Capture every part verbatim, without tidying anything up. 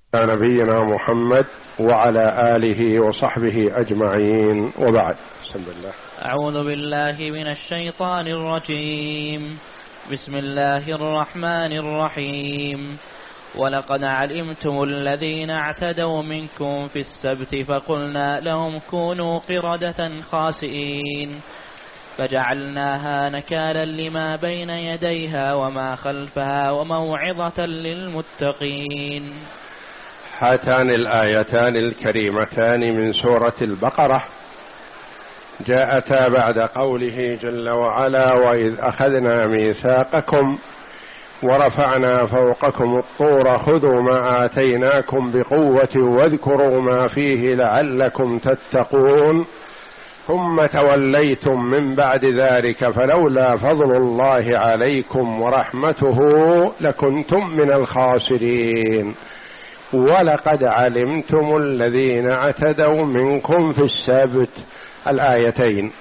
نبينا محمد وعلى آله وصحبه أجمعين، وبعد. بسم الله. أعوذ بالله من الشيطان الرجيم. بسم الله الرحمن الرحيم. ولقد علمتم الذين اعتدوا منكم في السبت فقلنا لهم كونوا قردة خاسئين فجعلناها نكالا لما بين يديها وما خلفها وموعظة للمتقين. هاتان الآيتان الكريمتان من سورة البقرة جاءتا بعد قوله جل وعلا: وإذ أخذنا ميثاقكم ورفعنا فوقكم الطور خذوا ما آتيناكم بقوة واذكروا ما فيه لعلكم تتقون ثم توليتم من بعد ذلك فلولا فضل الله عليكم ورحمته لكنتم من الخاسرين. ولقد علمتم الذين اعتدوا منكم في السبت، الآيتين.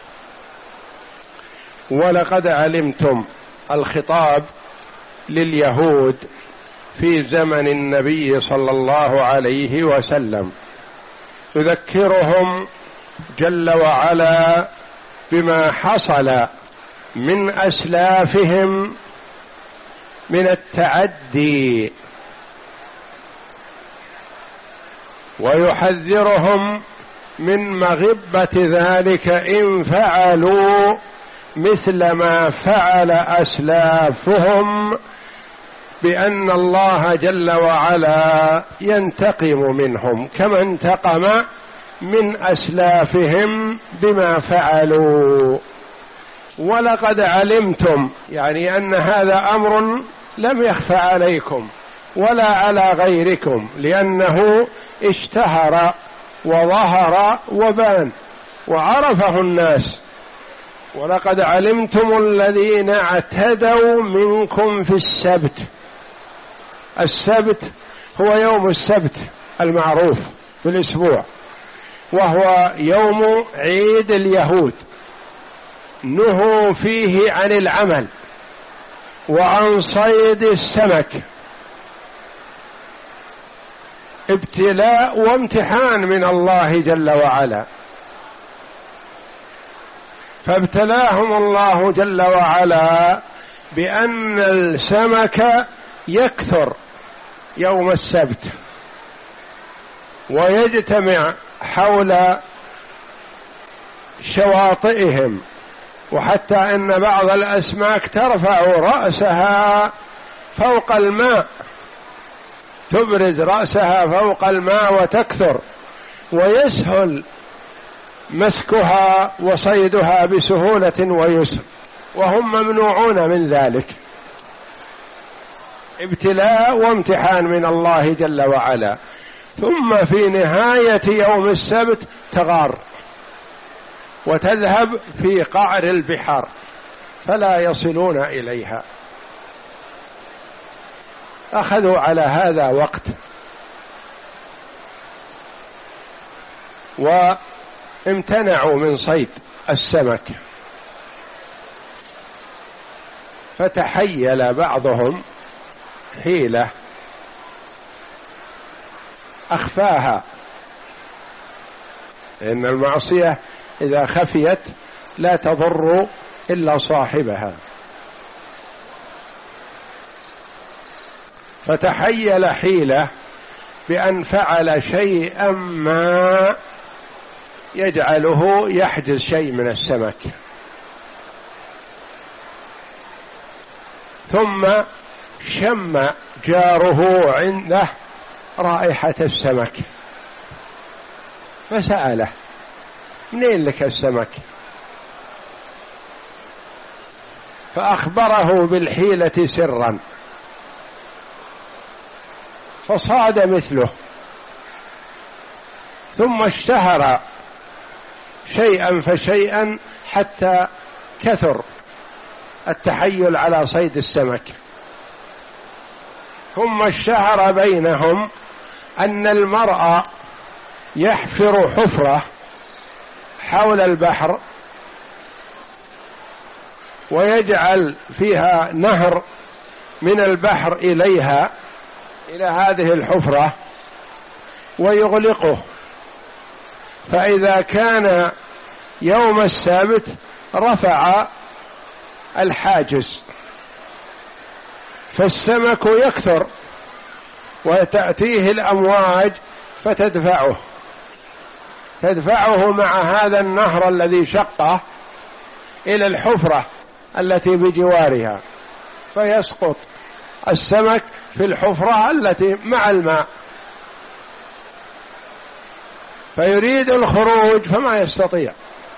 ولقد علمتم الخطاب لليهود في زمن النبي صلى الله عليه وسلم، يذكرهم جل وعلا بما حصل من أسلافهم من التعدي، ويحذرهم من مغبة ذلك إن فعلوا مثل ما فعل أسلافهم، بأن الله جل وعلا ينتقم منهم كما انتقم من أسلافهم بما فعلوا. ولقد علمتم يعني أن هذا أمر لم يخفى عليكم ولا على غيركم، لأنه اشتهر وظهر وبان وعرفه الناس. ولقد علمتم الذين اعتدوا منكم في السبت. السبت هو يوم السبت المعروف في الأسبوع، وهو يوم عيد اليهود، نهوا فيه عن العمل وعن صيد السمك، ابتلاء وامتحان من الله جل وعلا. فابتلاهم الله جل وعلا بأن السمك يكثر يوم السبت ويجتمع حول شواطئهم، وحتى أن بعض الأسماك ترفع رأسها فوق الماء، تبرز رأسها فوق الماء وتكثر، ويسهل مسكها وصيدها بسهولة ويسر، وهم ممنوعون من ذلك. ابتلاء وامتحان من الله جل وعلا. ثم في نهاية يوم السبت تغار وتذهب في قعر البحار فلا يصلون إليها. أخذوا على هذا وقت، وامتنعوا من صيد السمك. فتحيل بعضهم حيلة أخفاها، لأن المعصية إذا خفيت لا تضر إلا صاحبها. فتحيل حيلة بأن فعل شيئا ما يجعله يحجز شيء من السمك، ثم شم جاره عنده رائحة السمك فسأله: منين لك السمك؟ فأخبره بالحيلة سرا، فصاد مثله، ثم اشتهر شيئا فشيئا حتى كثر التحيل على صيد السمك. ثم اشتهر بينهم أن المرء يحفر حفرة حول البحر ويجعل فيها نهر من البحر إليها، إلى هذه الحفرة ويغلقه، فإذا كان يوم السبت رفع الحاجز فالسمك يكثر وتأتيه الأمواج فتدفعه تدفعه مع هذا النهر الذي شقه إلى الحفرة التي بجوارها، فيسقط السمك في الحفرة التي مع الماء، فيريد الخروج فما يستطيع.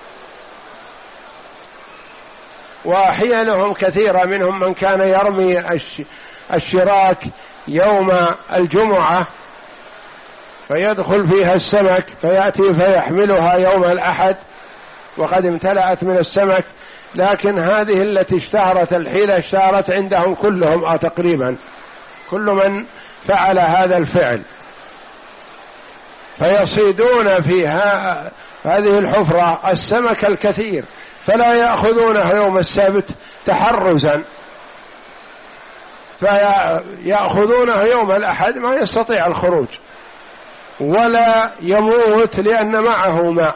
وأحيانهم كثيرة منهم من كان يرمي الشراك يوم الجمعة فيدخل فيها السمك فيأتي فيحملها يوم الأحد وقد امتلأت من السمك، لكن هذه التي اشتهرت الحيلة اشتهرت عندهم كلهم أو تقريبا كل من فعل هذا الفعل، فيصيدون فيها هذه الحفرة السمك الكثير فلا يأخذونه يوم السبت تحرزا، فيأخذونه يوم الأحد ما يستطيع الخروج ولا يموت لأن معه ماء.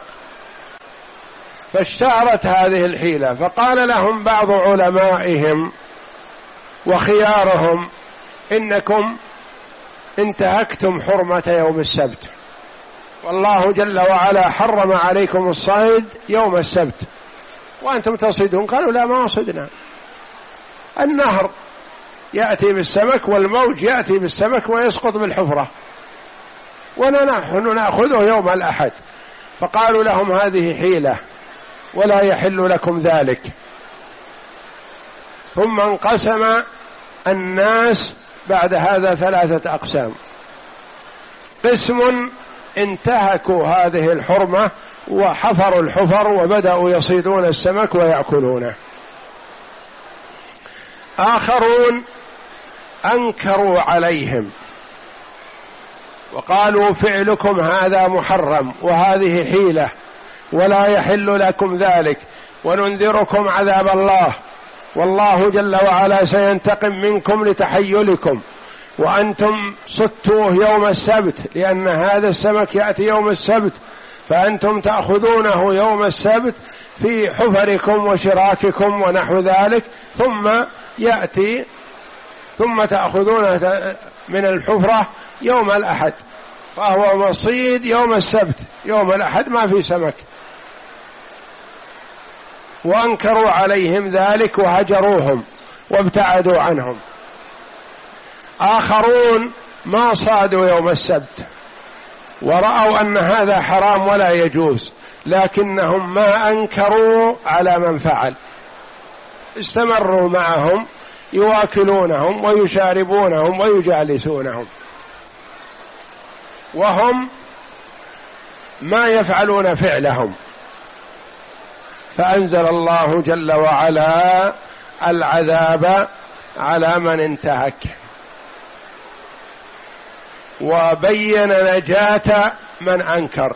فاشتهرت هذه الحيلة، فقال لهم بعض علمائهم وخيارهم: إنكم انتهكتم حرمة يوم السبت، والله جل وعلا حرم عليكم الصيد يوم السبت وأنتم تصيدون. قالوا: لا، ما صدنا، النهر يأتي بالسمك والموج يأتي بالسمك ويسقط بالحفرة ونحن نأخذه يوم الأحد. فقالوا لهم: هذه حيلة ولا يحل لكم ذلك. ثم انقسم الناس بعد هذا ثلاثة أقسام: قسم انتهكوا هذه الحرمة وحفروا الحفر وبدأوا يصيدون السمك ويأكلونه، آخرون أنكروا عليهم وقالوا: فعلكم هذا محرم وهذه حيلة ولا يحل لكم ذلك، وننذركم عذاب الله، والله جل وعلا سينتقم منكم لتحيلكم، وأنتم صدتوه يوم السبت لأن هذا السمك يأتي يوم السبت، فأنتم تأخذونه يوم السبت في حفركم وشراككم ونحو ذلك، ثم يأتي ثم تأخذونه من الحفرة يوم الأحد، فهو مصيد يوم السبت، يوم الأحد ما في سمك. وأنكروا عليهم ذلك وهجروهم وابتعدوا عنهم. آخرون ما صادوا يوم السبت ورأوا أن هذا حرام ولا يجوز، لكنهم ما أنكروا على من فعل، استمروا معهم يواكلونهم ويشاربونهم ويجالسونهم، وهم ما يفعلون فعلهم. فأنزل الله جل وعلا العذاب على من انتهك، وبين نجاة من أنكر.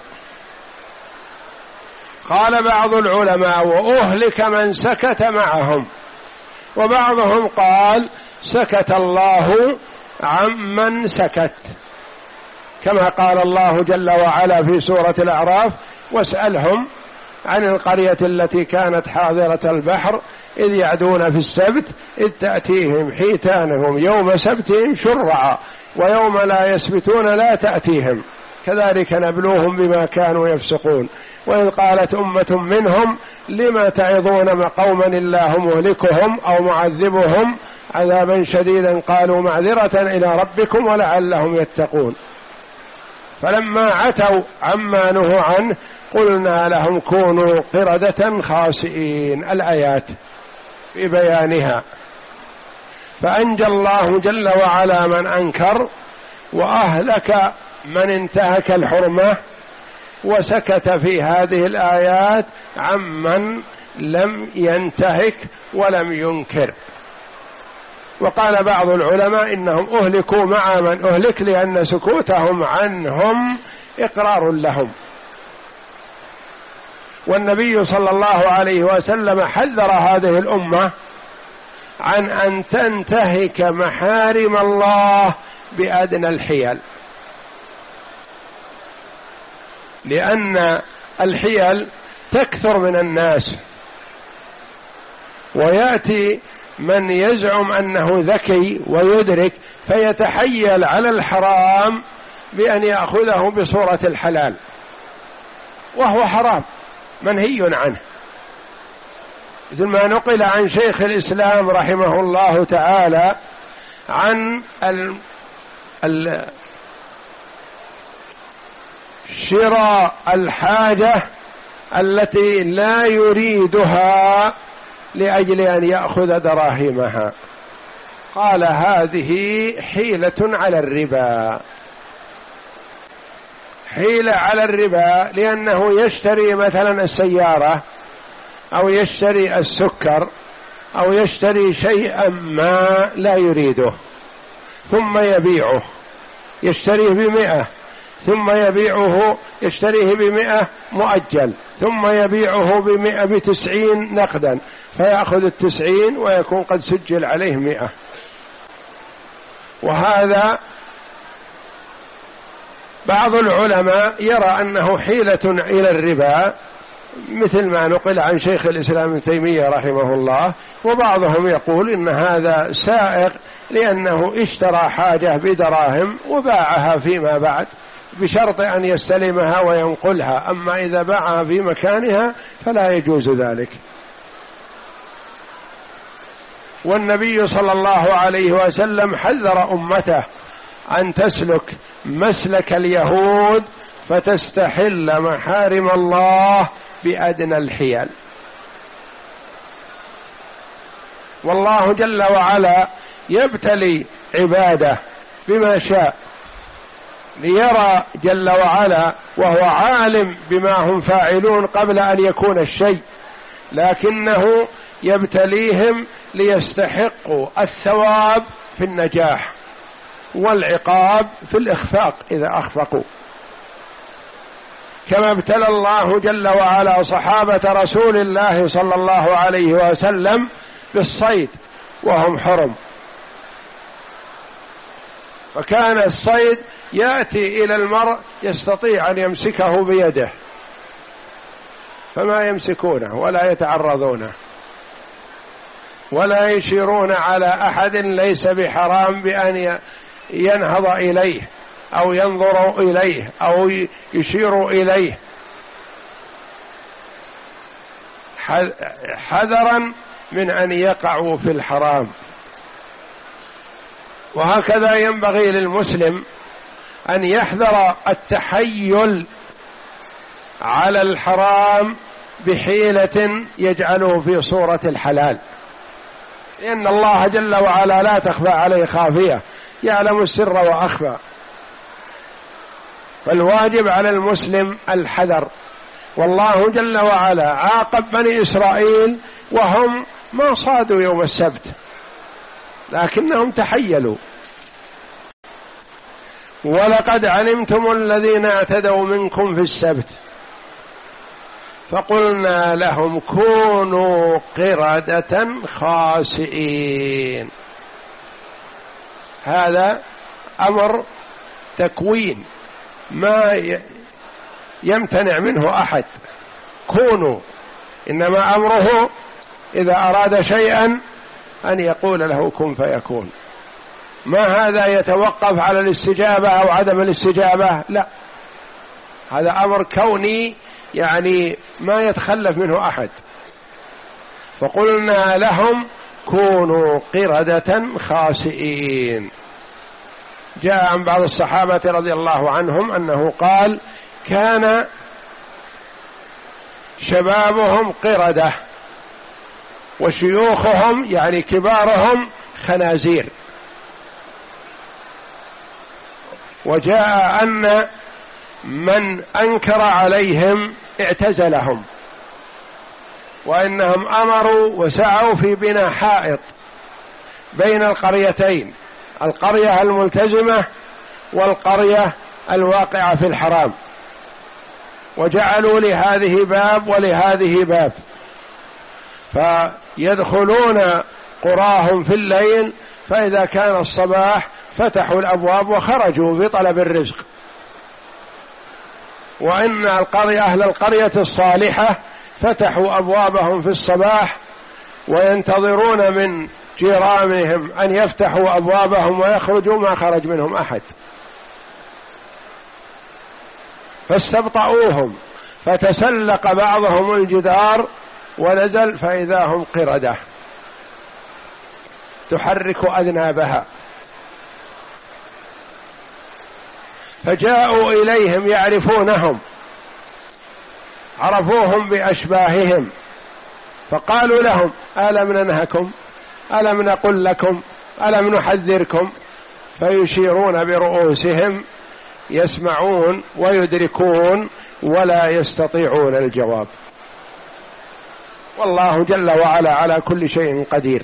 قال بعض العلماء: وأهلك من سكت معهم، وبعضهم قال: سكت الله عمن سكت، كما قال الله جل وعلا في سورة الأعراف: واسألهم عن القرية التي كانت حاضرة البحر إذ يعدون في السبت إذ تأتيهم حيتانهم يوم سبتهم شرعا ويوم لا يسبتون لا تأتيهم كذلك نبلوهم بما كانوا يفسقون. وإذ قالت أمة منهم لما تعظون قوما الله مهلكهم أو معذبهم عذابا شديدا قالوا معذرة إلى ربكم ولعلهم يتقون. فلما عتوا عما نهوا عنه قلنا لهم كونوا قردة خاسئين، الآيات في بيانها. فأنجى الله جل وعلا من أنكر، وأهلك من انتهك الحرمة، وسكت في هذه الآيات عمن لم ينتهك ولم ينكر. وقال بعض العلماء إنهم أهلكوا مع من أهلك لأن سكوتهم عنهم إقرار لهم. والنبي صلى الله عليه وسلم حذر هذه الأمة عن أن تنتهك محارم الله بأدنى الحيل، لأن الحيل تكثر من الناس، ويأتي من يزعم أنه ذكي ويدرك فيتحيل على الحرام بأن يأخذه بصورة الحلال، وهو حرام منهي عنه، مثل ما نقل عن شيخ الإسلام رحمه الله تعالى عن ال ال شراء الحاجة التي لا يريدها لأجل أن يأخذ دراهمها، قال هذه حيلة على الربا، حيلة على الربا، لأنه يشتري مثلا السيارة أو يشتري السكر أو يشتري شيئا ما لا يريده ثم يبيعه، يشتريه بمئة ثم يبيعه، يشتريه بمئة مؤجل ثم يبيعه بمئة بتسعين نقدا، فيأخذ التسعين ويكون قد سجل عليه مئة. وهذا بعض العلماء يرى أنه حيلة إلى الربا، مثل ما نقل عن شيخ الإسلام ابن تيمية رحمه الله، وبعضهم يقول إن هذا سائغ لأنه اشترى حاجة بدراهم وباعها فيما بعد بشرط أن يستلمها وينقلها، أما إذا باعها في مكانها فلا يجوز ذلك. والنبي صلى الله عليه وسلم حذر أمته أن تسلك مسلك اليهود فتستحل محارم الله بأدنى الحيل. والله جل وعلا يبتلي عباده بما شاء ليرى جل وعلا، وهو عالم بما هم فاعلون قبل أن يكون الشيء، لكنه يبتليهم ليستحقوا الثواب في النجاح والعقاب في الإخفاق إذا أخفقوا، كما ابتلى الله جل وعلا صحابة رسول الله صلى الله عليه وسلم بالصيد وهم حرم، فكان الصيد يأتي إلى المرء يستطيع أن يمسكه بيده فما يمسكونه ولا يتعرضونه ولا يشيرون على أحد ليس بحرام بأن ينهض إليه أو ينظر إليه أو يشير إليه، حذرا من أن يقعوا في الحرام. وهكذا ينبغي للمسلم أن يحذر التحيل على الحرام بحيلة يجعله في صورة الحلال، لأن الله جل وعلا لا تخفى عليه خافية، يعلم السر وأخفى، فالواجب على المسلم الحذر. والله جل وعلا عاقب بني إسرائيل وهم ما صادوا يوم السبت لكنهم تحيلوا، ولقد علمتم الذين اعتدوا منكم في السبت فقلنا لهم كونوا قردة خاسئين. هذا أمر تكوين ما يمتنع منه أحد، كونوا، إنما أمره إذا أراد شيئا أن يقول له كن فيكون، ما هذا يتوقف على الاستجابة أو عدم الاستجابة، لا، هذا أمر كوني يعني ما يتخلف منه أحد. فقلنا لهم كونوا قردة خاسئين. جاء عن بعض الصحابة رضي الله عنهم أنه قال كان شبابهم قردة وشيوخهم يعني كبارهم خنازير. وجاء أن من أنكر عليهم اعتزلهم، وإنهم أمروا وسعوا في بناء حائط بين القريتين، القرية الملتزمة والقرية الواقعة في الحرام، وجعلوا لهذه باب ولهذه باب، فيدخلون قراهم في الليل، فإذا كان الصباح فتحوا الأبواب وخرجوا في طلب الرزق. وإن القرية أهل القرية الصالحة فتحوا أبوابهم في الصباح وينتظرون من جيرانهم أن يفتحوا أبوابهم ويخرجوا، ما خرج منهم أحد، فاستبطؤوهم، فتسلق بعضهم الجدار ونزل فإذا هم قردة تحرك أذنابها، فجاءوا إليهم يعرفونهم، عرفوهم بأشباههم، فقالوا لهم: ألم ننهكم؟ ألم نقل لكم؟ ألم نحذركم؟ فيشيرون برؤوسهم، يسمعون ويدركون ولا يستطيعون الجواب. والله جل وعلا على كل شيء قدير.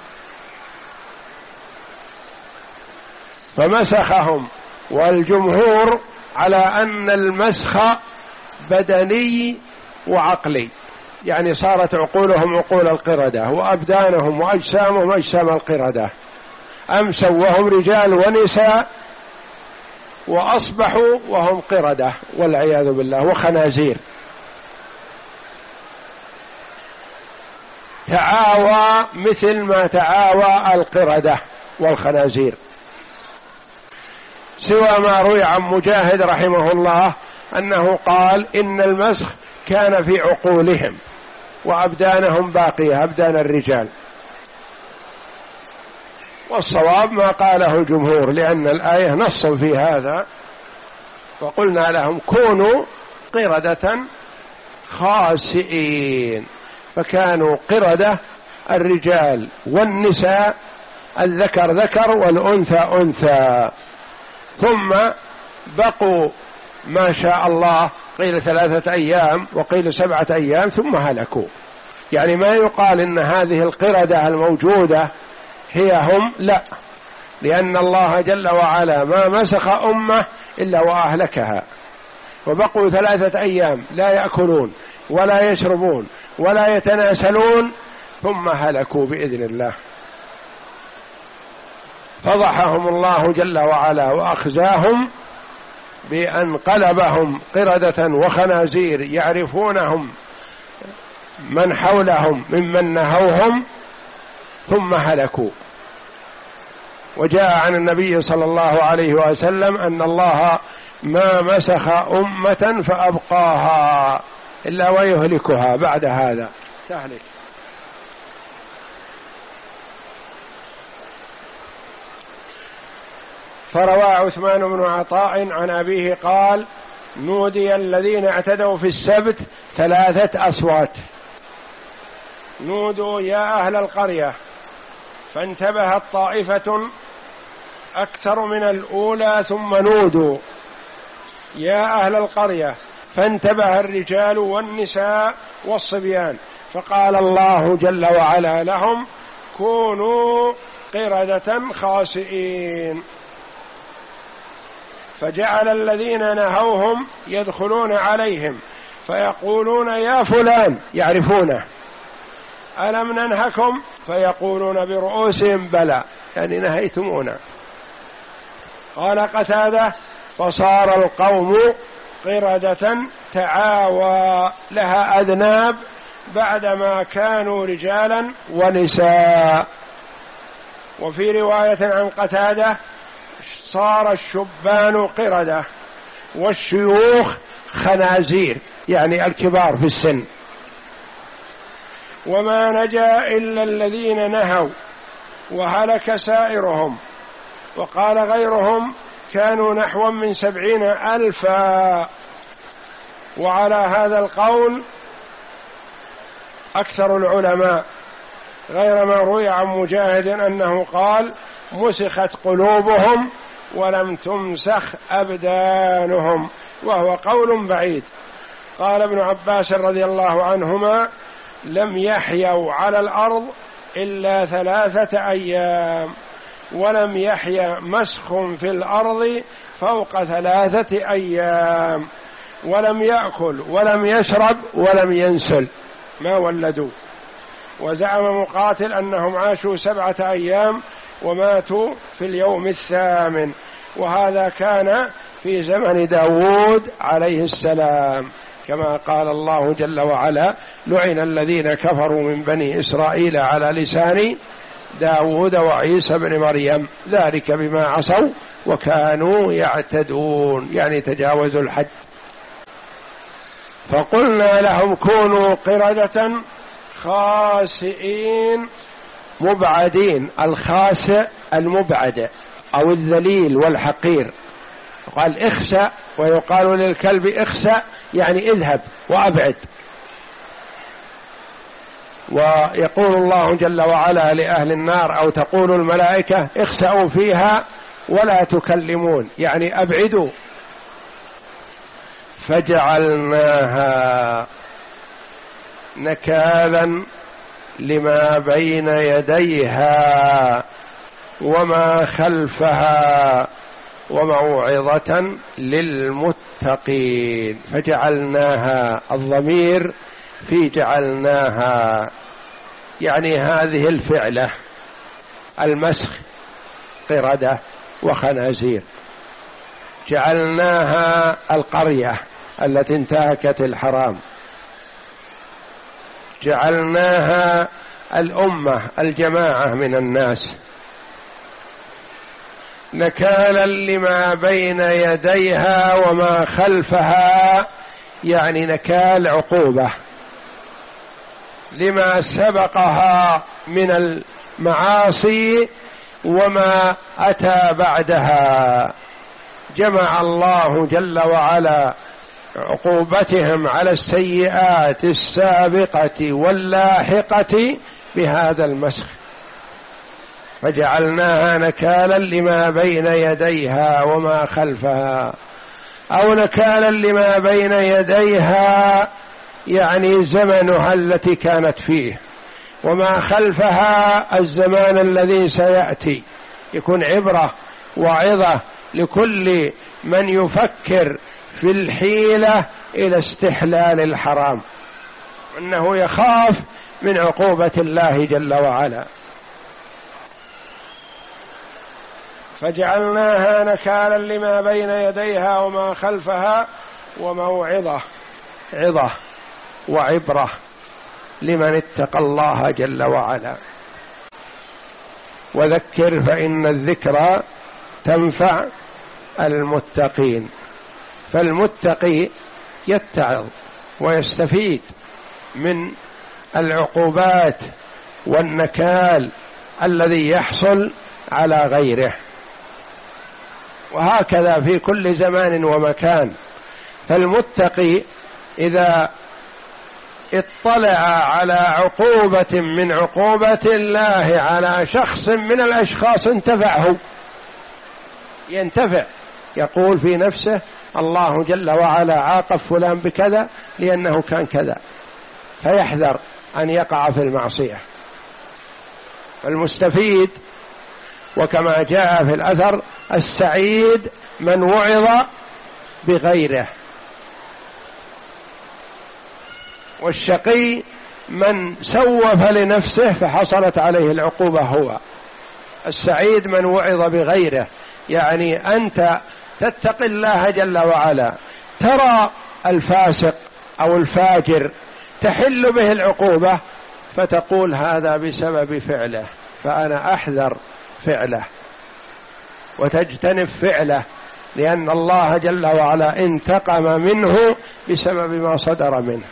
فمسخهم، والجمهور على أن المسخ بدني وعقلي، يعني صارت عقولهم عقول القردة وأبدانهم وأجسامهم أجسام القردة، أمسوا وهم رجال ونساء وأصبحوا وهم قردة والعياذ بالله وخنازير. تعاوى مثل ما تعاوى القردة والخنازير، سوى ما روي عن مجاهد رحمه الله أنه قال: إن المسخ كان في عقولهم وأبدانهم باقية، أبدان الرجال. والصواب ما قاله الجمهور، لأن الآية نص في هذا، وقلنا لهم: كونوا قردة خاسئين، فكانوا قردة الرجال والنساء، الذكر ذكر والأنثى أنثى، ثم بقوا ما شاء الله، قيل ثلاثة أيام وقيل سبعة أيام ثم هلكوا. يعني ما يقال إن هذه القردة الموجودة هي هم، لا، لأن الله جل وعلا ما مسخ أمة إلا وأهلكها، وبقوا ثلاثة أيام لا يأكلون ولا يشربون ولا يتناسلون ثم هلكوا بإذن الله. فضحهم الله جل وعلا وأخزاهم بأن قلبهم قردة وخنازير، يعرفونهم من حولهم ممن نهوهم ثم هلكوا. وجاء عن النبي صلى الله عليه وسلم أن الله ما مسخ أمة فأبقاها إلا ويهلكها بعد هذا، تهلك. فروى عثمان بن عطاء عن أبيه قال: نودي الذين اعتدوا في السبت ثلاثة أصوات، نودوا يا أهل القرية، فانتبهت طائفة أكثر من الأولى، ثم نودوا يا أهل القرية، فانتبه الرجال والنساء والصبيان، فقال الله جل وعلا لهم: كونوا قردة خاسئين. فجعل الذين نهوهم يدخلون عليهم فيقولون: يا فلان، يعرفونه، ألم ننهكم؟ فيقولون برؤوسهم: بلى، يعني نهيتمونا. قال قتادة: فصار القوم قردة تعاوى لها أذناب بعدما كانوا رجالا ونساء. وفي رواية عن قتادة: صار الشبان قردة والشيوخ خنازير، يعني الكبار في السن. وما نجا إلا الذين نهوا وهلك سائرهم. وقال غيرهم: كانوا نحو من سبعين ألفا. وعلى هذا القول أكثر العلماء، غير ما روي عن مجاهد أنه قال: مسخت قلوبهم ولم تمسخ أبدانهم، وهو قول بعيد. قال ابن عباس رضي الله عنهما: لم يحيوا على الأرض إلا ثلاثة أيام، ولم يحيا مسخ في الأرض فوق ثلاثة أيام، ولم يأكل ولم يشرب ولم ينسل، ما ولدوا. وزعم مقاتل أنهم عاشوا سبعة أيام وماتوا في اليوم الثامن، وهذا كان في زمن داود عليه السلام، كما قال الله جل وعلا: لعن الذين كفروا من بني إسرائيل على لسان داود وعيسى بن مريم ذلك بما عصوا وكانوا يعتدون، يعني تجاوزوا الحد. فقلنا لهم كونوا قردة خاسئين مبعدين. الخاسئ المبعد أو الذليل والحقير، قال اخسأ، ويقال للكلب اخسأ يعني اذهب وأبعد. ويقول الله جل وعلا لأهل النار أو تقول الملائكة اخسأوا فيها ولا تكلمون، يعني أبعدوا. فجعلناها نكالا لما بين يديها وما خلفها وموعظة للمتقين. فجعلناها، الضمير في جعلناها، يعني هذه الفعلة المسخ قردة وخنازير. جعلناها القرية التي انتهكت الحرام، جعلناها الأمة الجماعة من الناس، نكالا لما بين يديها وما خلفها، يعني نكال عقوبة لما سبقها من المعاصي وما أتى بعدها. جمع الله جل وعلا عقوبتهم على السيئات السابقة واللاحقة بهذا المسخ. فجعلناها نكالا لما بين يديها وما خلفها، أو نكالا لما بين يديها يعني زمنها التي كانت فيه، وما خلفها الزمان الذي سيأتي، يكون عبرة وعظة لكل من يفكر في الحيلة إلى استحلال الحرام، أنه يخاف من عقوبة الله جل وعلا. فجعلناها نكالا لما بين يديها وما خلفها وموعظة، عظة وعبرة لمن اتقى الله جل وعلا. وذكر فإن الذكرى تنفع المتقين. فالمتقي يتعظ ويستفيد من العقوبات والنكال الذي يحصل على غيره، وهكذا في كل زمان ومكان. فالمتقي إذا اطلع على عقوبة من عقوبة الله على شخص من الأشخاص انتفعه، ينتفع، يقول في نفسه الله جل وعلا عاقب فلان بكذا لأنه كان كذا، فيحذر أن يقع في المعصية. المستفيد، وكما جاء في الأثر: السعيد من وعظ بغيره، والشقي من سوف لنفسه فحصلت عليه العقوبة هو. السعيد من وعظ بغيره، يعني أنت تتقي الله جل وعلا، ترى الفاسق أو الفاجر تحل به العقوبة فتقول هذا بسبب فعله، فأنا أحذر فعله وتجتنب فعله، لأن الله جل وعلا انتقم منه بسبب ما صدر منه.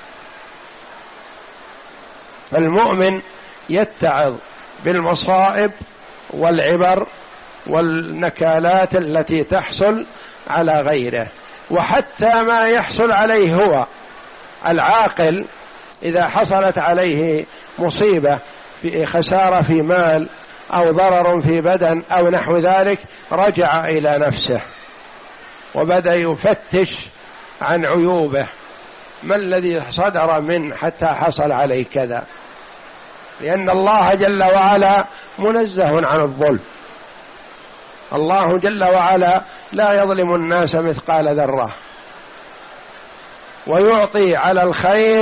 فالمؤمن يتعظ بالمصائب والعبر والنكالات التي تحصل على غيره، وحتى ما يحصل عليه هو. العاقل إذا حصلت عليه مصيبة، في خسارة في مال أو ضرر في بدن أو نحو ذلك، رجع إلى نفسه وبدأ يفتش عن عيوبه، ما الذي صدر منه حتى حصل عليه كذا، لأن الله جل وعلا منزه عن الظلم. الله جل وعلا لا يظلم الناس مثقال ذرة، ويعطي على الخير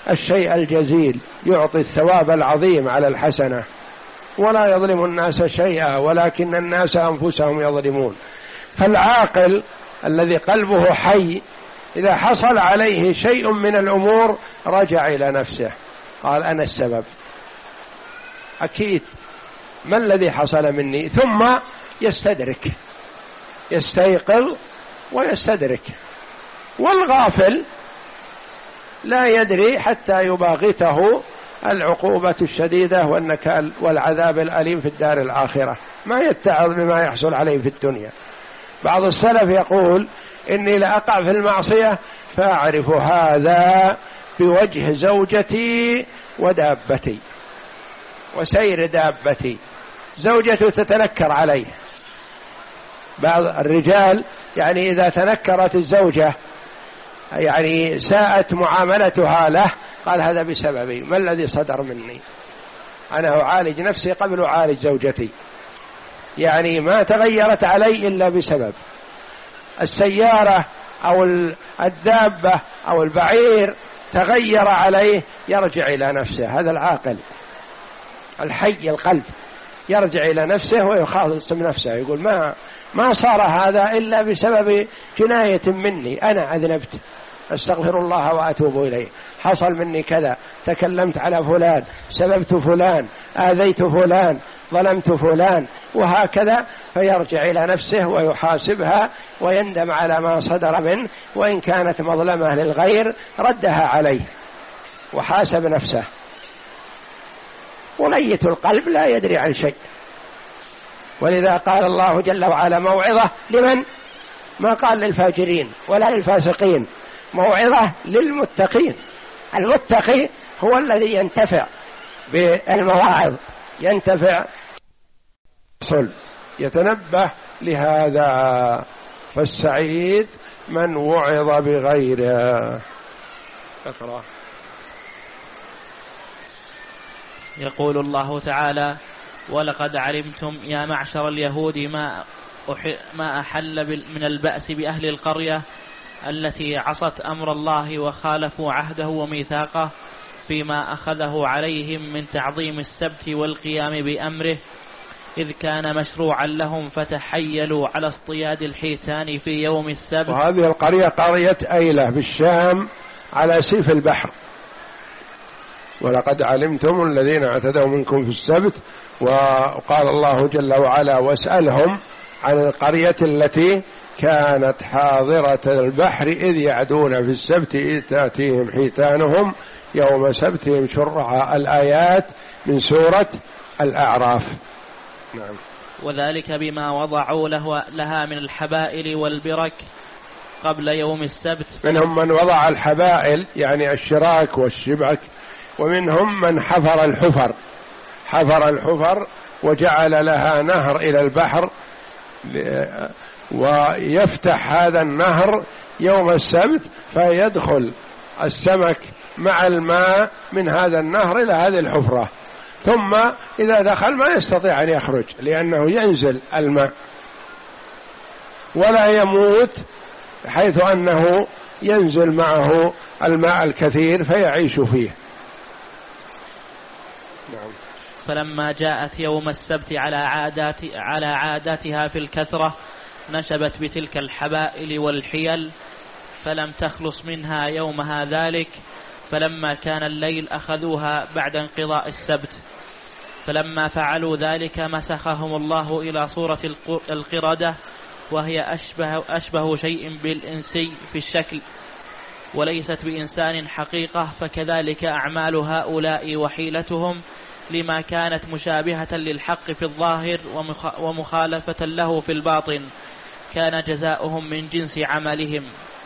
الشيء الجزيل، يعطي الثواب العظيم على الحسنة، ولا يظلم الناس شيئا ولكن الناس أنفسهم يظلمون. فالعاقل الذي قلبه حي إذا حصل عليه شيء من الأمور رجع إلى نفسه، قال أنا السبب، أكيد ما الذي حصل مني، ثم يستدرك، يستيقظ ويستدرك. والغافل لا يدري حتى يباغته العقوبة الشديدة والنكال والعذاب الأليم في الدار الآخرة، ما يتعظ بما يحصل عليه في الدنيا. بعض السلف يقول إني لأقع في المعصية فأعرف هذا بوجه زوجتي ودابتي وسير دابتي. زوجته تتنكر عليه، بعض الرجال يعني إذا تنكرت الزوجة يعني ساءت معاملتها له قال هذا بسببي، ما الذي صدر مني، أنا أعالج نفسي قبل أعالج زوجتي، يعني ما تغيرت علي إلا بسبب. السيارة أو الدابة أو البعير تغير عليه يرجع إلى نفسه، هذا العاقل الحي القلب يرجع إلى نفسه ويخاصم نفسه، يقول ما ما صار هذا إلا بسبب جناية مني، أنا أذنبت أستغفر الله وأتوب إليه، حصل مني كذا، تكلمت على فلان، سببت فلان، آذيت فلان، ظلمت فلان، وهكذا. فيرجع إلى نفسه ويحاسبها ويندم على ما صدر منه، وإن كانت مظلمة للغير ردها عليه وحاسب نفسه. وميت القلب لا يدري عن شيء، ولذا قال الله جل وعلا موعظة لمن؟ ما قال للفاجرين ولا للفاسقين، موعظة للمتقين. المتقي هو الذي ينتفع بالمواعظ، ينتفع صل يتنبه لهذا. فالسعيد من وعظ بغيره. اقرأ. يقول الله تعالى: ولقد علمتم يا معشر اليهود ما ما أحل من البأس بأهل القرية التي عصت أمر الله وخالفوا عهده وميثاقه فيما أخذه عليهم من تعظيم السبت والقيام بأمره، إذ كان مشروعا لهم فتحيلوا على اصطياد الحيتان في يوم السبت. وهذه القرية قرية أيلة بالشام على سيف البحر. ولقد علمتم الذين اعتدوا منكم في السبت، وقال الله جل وعلا: واسألهم عن القرية التي كانت حاضرة البحر إذ يعدون في السبت إذ تأتيهم حيتانهم يوم سبتهم شرعا. الآيات من سورة الأعراف. نعم. وذلك بما وضعوا له لها من الحبائل والبرك قبل يوم السبت. منهم من وضع الحبائل يعني الشراك والشبك، ومنهم من حفر الحفر حفر الحفر وجعل لها نهر إلى البحر، ويفتح هذا النهر يوم السبت فيدخل السمك مع الماء من هذا النهر إلى هذه الحفرة، ثم إذا دخل ما يستطيع أن يخرج لأنه ينزل الماء ولا يموت، حيث أنه ينزل معه الماء الكثير فيعيش فيه. نعم. فلما جاءت يوم السبت على عادات على عاداتها في الكثرة نشبت بتلك الحبائل والحيل، فلم تخلص منها يومها ذلك. فلما كان الليل أخذوها بعد انقضاء السبت، فلما فعلوا ذلك مسخهم الله إلى صورة القردة، وهي أشبه, أشبه شيء بالإنسي في الشكل وليست بإنسان حقيقة. فكذلك أعمال هؤلاء وحيلتهم لما كانت مشابهة للحق في الظاهر ومخالفة له في الباطن كان جزاؤهم من جنس عملهم.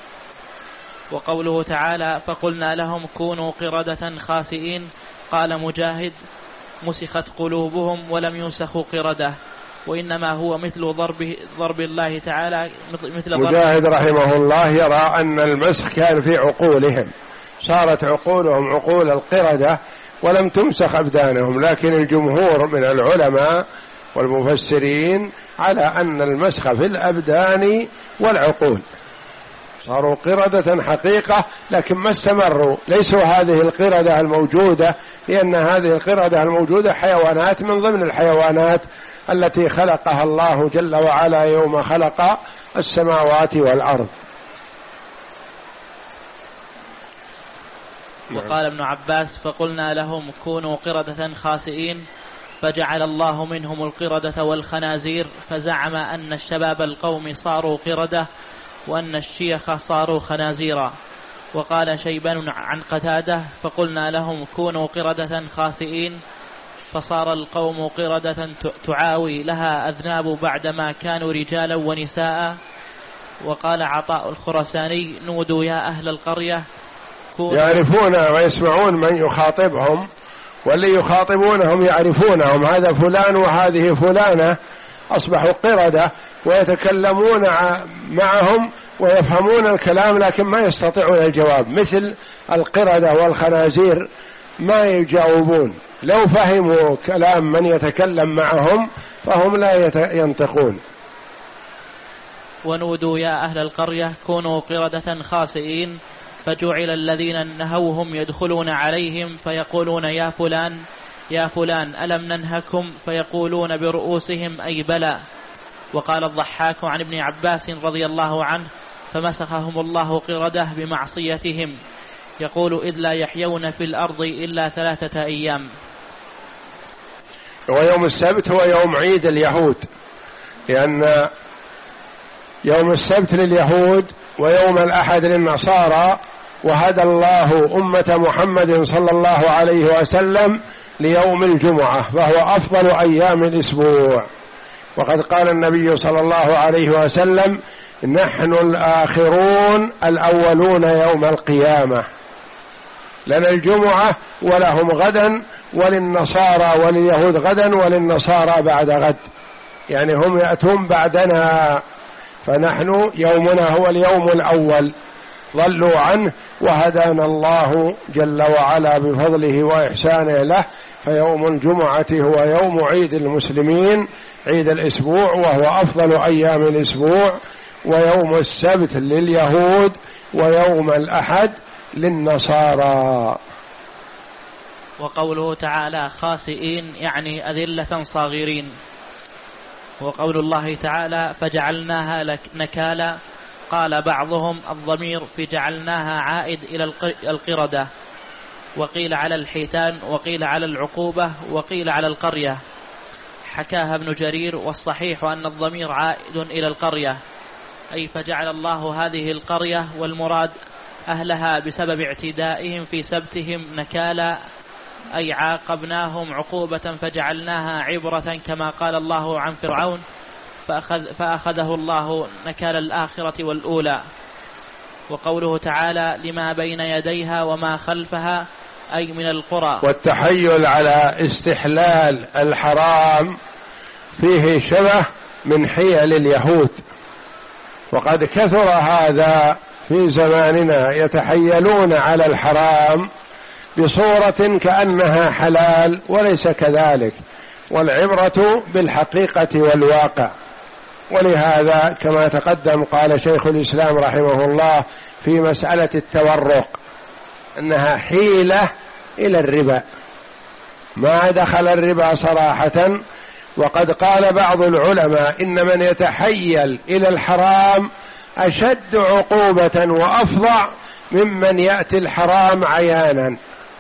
وقوله تعالى: فقلنا لهم كونوا قردة خاسئين، قال مجاهد: مسخت قلوبهم ولم ينسخوا قردة، وإنما هو مثل ضرب ضرب الله تعالى مثل ضرب. مجاهد رحمه الله يرى أن المسخ كان في عقولهم، صارت عقولهم عقول القردة ولم تمسخ أبدانهم، لكن الجمهور من العلماء والمفسرين على أن المسخ في الأبدان والعقول. صاروا قردة حقيقة، لكن ما استمروا، ليسوا هذه القردة الموجودة، لأن هذه القردة الموجودة حيوانات من ضمن الحيوانات التي خلقها الله جل وعلا يوم خلق السماوات والأرض. وقال ابن عباس: فقلنا لهم كونوا قردة خاسئين، فجعل الله منهم القردة والخنازير، فزعم أن الشباب القوم صاروا قردة وأن الشيخ صاروا خنازيرا. وقال شيبان عن قتادة: فقلنا لهم كونوا قردة خاسئين، فصار القوم قردة تعاوي لها أذناب بعدما كانوا رجالا ونساء. وقال عطاء الخرساني: نودوا يا أهل القرية. يعرفون ويسمعون من يخاطبهم، واللي يخاطبونهم يعرفونهم، هذا فلان وهذه فلانة، أصبحوا قردة ويتكلمون معهم ويفهمون الكلام لكن ما يستطيعون الجواب، مثل القردة والخنازير ما يجاوبون، لو فهموا كلام من يتكلم معهم فهم لا ينطقون. ونودوا يا أهل القرية كونوا قردة خاسئين، فجعل الذين نهوهم يدخلون عليهم فيقولون يا فلان يا فلان ألم ننهكم، فيقولون برؤوسهم أي بلى. وقال الضحاك عن ابن عباس رضي الله عنه: فمسخهم الله قردة بمعصيتهم، يقول: إذ لا يحيون في الأرض إلا ثلاثة أيام. ويوم السبت هو يوم عيد اليهود، لأن يوم السبت لليهود ويوم الأحد للنصارى، وهدى الله أمة محمد صلى الله عليه وسلم ليوم الجمعة، فهو أفضل أيام الأسبوع. وقد قال النبي صلى الله عليه وسلم: نحن الآخرون الأولون يوم القيامة، لنا الجمعة ولهم غدا، وللنصارى ولليهود غدا، وللنصارى بعد غد، يعني هم يأتون بعدنا، فنحن يومنا هو اليوم الأول، ضلوا عنه وهدانا الله جل وعلا بفضله وإحسانه له، فيوم الجمعة هو يوم عيد المسلمين، عيد الأسبوع، وهو أفضل أيام الأسبوع، ويوم السبت لليهود، ويوم الأحد للنصارى. وقوله تعالى خاسئين يعني أذلة صاغرين. وقول الله تعالى فجعلناها لك نكالا، قال بعضهم الضمير في جعلناها عائد إلى القردة، وقيل على الحيتان، وقيل على العقوبة، وقيل على القرية، حكاها ابن جرير. والصحيح أن الضمير عائد إلى القرية، أي فجعل الله هذه القرية، والمراد أهلها بسبب اعتدائهم في سبتهم نكالا، أي عاقبناهم عقوبة فجعلناها عبرة، كما قال الله عن فرعون: فأخذ فأخذه الله نكال الآخرة والأولى. وقوله تعالى لما بين يديها وما خلفها، أي من القرى. والتحيل على استحلال الحرام فيه شبه من حيل اليهود، وقد كثر هذا في زماننا، يتحيلون على الحرام بصورة كأنها حلال وليس كذلك، والعبرة بالحقيقة والواقع. ولهذا كما تقدم قال شيخ الإسلام رحمه الله في مسألة التورق أنها حيلة إلى الربا، ما دخل الربا صراحة. وقد قال بعض العلماء إن من يتحيل إلى الحرام أشد عقوبة وأفظع ممن يأتي الحرام عيانا،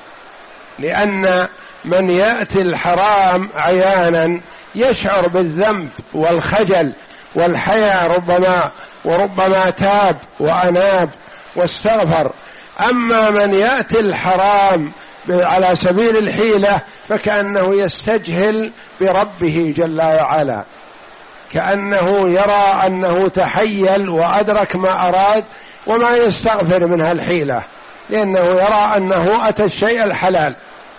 لأن من يأتي الحرام عيانا يشعر بالذنب والخجل والحياء ربما، وربما تاب وأناب واستغفر. أما من يأتي الحرام على سبيل الحيلة فكأنه يستجهل بربه جل وعلا، كأنه يرى أنه تحيل وأدرك ما أراد وما يستغفر من هالحيلة، لأنه يرى أنه أتى الشيء الحلال.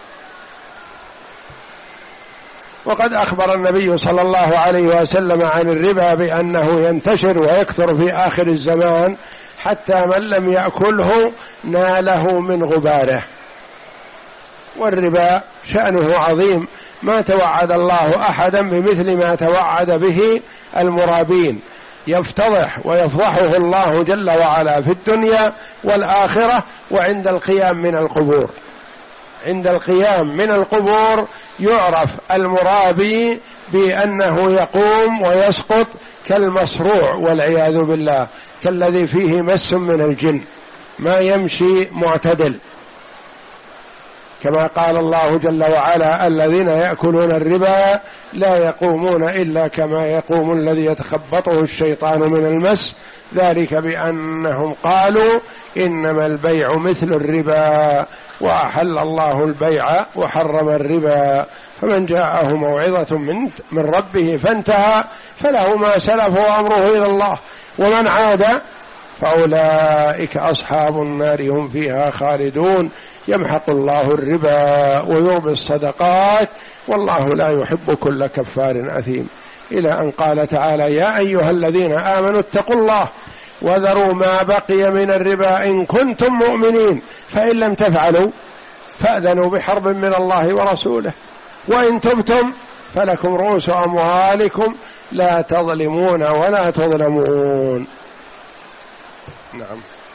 وقد أخبر النبي صلى الله عليه وسلم عن الربا بأنه ينتشر ويكثر في آخر الزمان، حتى من لم يأكله ناله من غباره. والربا شأنه عظيم، ما توعد الله أحدا بمثل ما توعد به المرابين، يفتضح ويفضحه الله جل وعلا في الدنيا والآخرة وعند القيام من القبور. عند القيام من القبور يعرف المرابي بأنه يقوم ويسقط كالمصروع والعياذ بالله، كالذي فيه مس من الجن، ما يمشي معتدل، كما قال الله جل وعلا: الذين يأكلون الربا لا يقومون إلا كما يقوم الذي يتخبطه الشيطان من المس، ذلك بأنهم قالوا إنما البيع مثل الربا وأحل الله البيع وحرم الربا، فمن جاءه موعظة من من ربه فانتهى فله ما سلف وأمره إلى الله، ومن عاد فأولئك أصحاب النار هم فيها خالدون، يمحق الله الربا ويربي الصدقات والله لا يحب كل كفار أثيم، إلى أن قال تعالى: يا أيها الذين آمنوا اتقوا الله وذروا ما بقي من الربا إن كنتم مؤمنين، فإن لم تفعلوا فأذنوا بحرب من الله ورسوله، وإن تبتم فلكم رؤوس أموالكم لا تظلمون ولا تظلمون. نعم.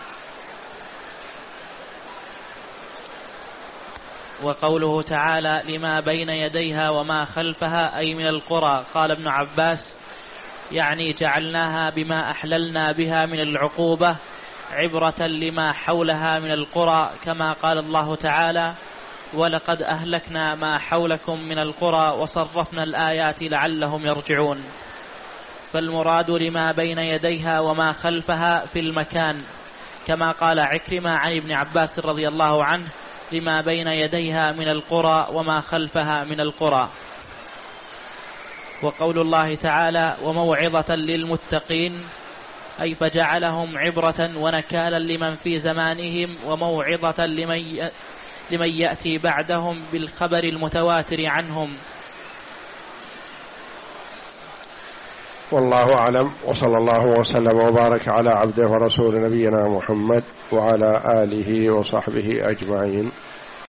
وقوله تعالى: لما بين يديها وما خلفها، أي من القرى. قال ابن عباس: يعني جعلناها بما أحللنا بها من العقوبة عبرة لما حولها من القرى، كما قال الله تعالى: ولقد أهلكنا ما حولكم من القرى وصرفنا الآيات لعلهم يرجعون. فالمراد لما بين يديها وما خلفها في المكان، كما قال عكرمة عن ابن عباس رضي الله عنه: لما بين يديها من القرى وما خلفها من القرى. وقول الله تعالى: وموعظة للمتقين، أي فجعلهم عبرة ونكالا لمن في زمانهم وموعظة لمن لمن يأتي بعدهم بالخبر المتواتر عنهم. والله أعلم، وصلى الله وسلم وبارك على عبده ورسول نبينا محمد وعلى آله وصحبه أجمعين.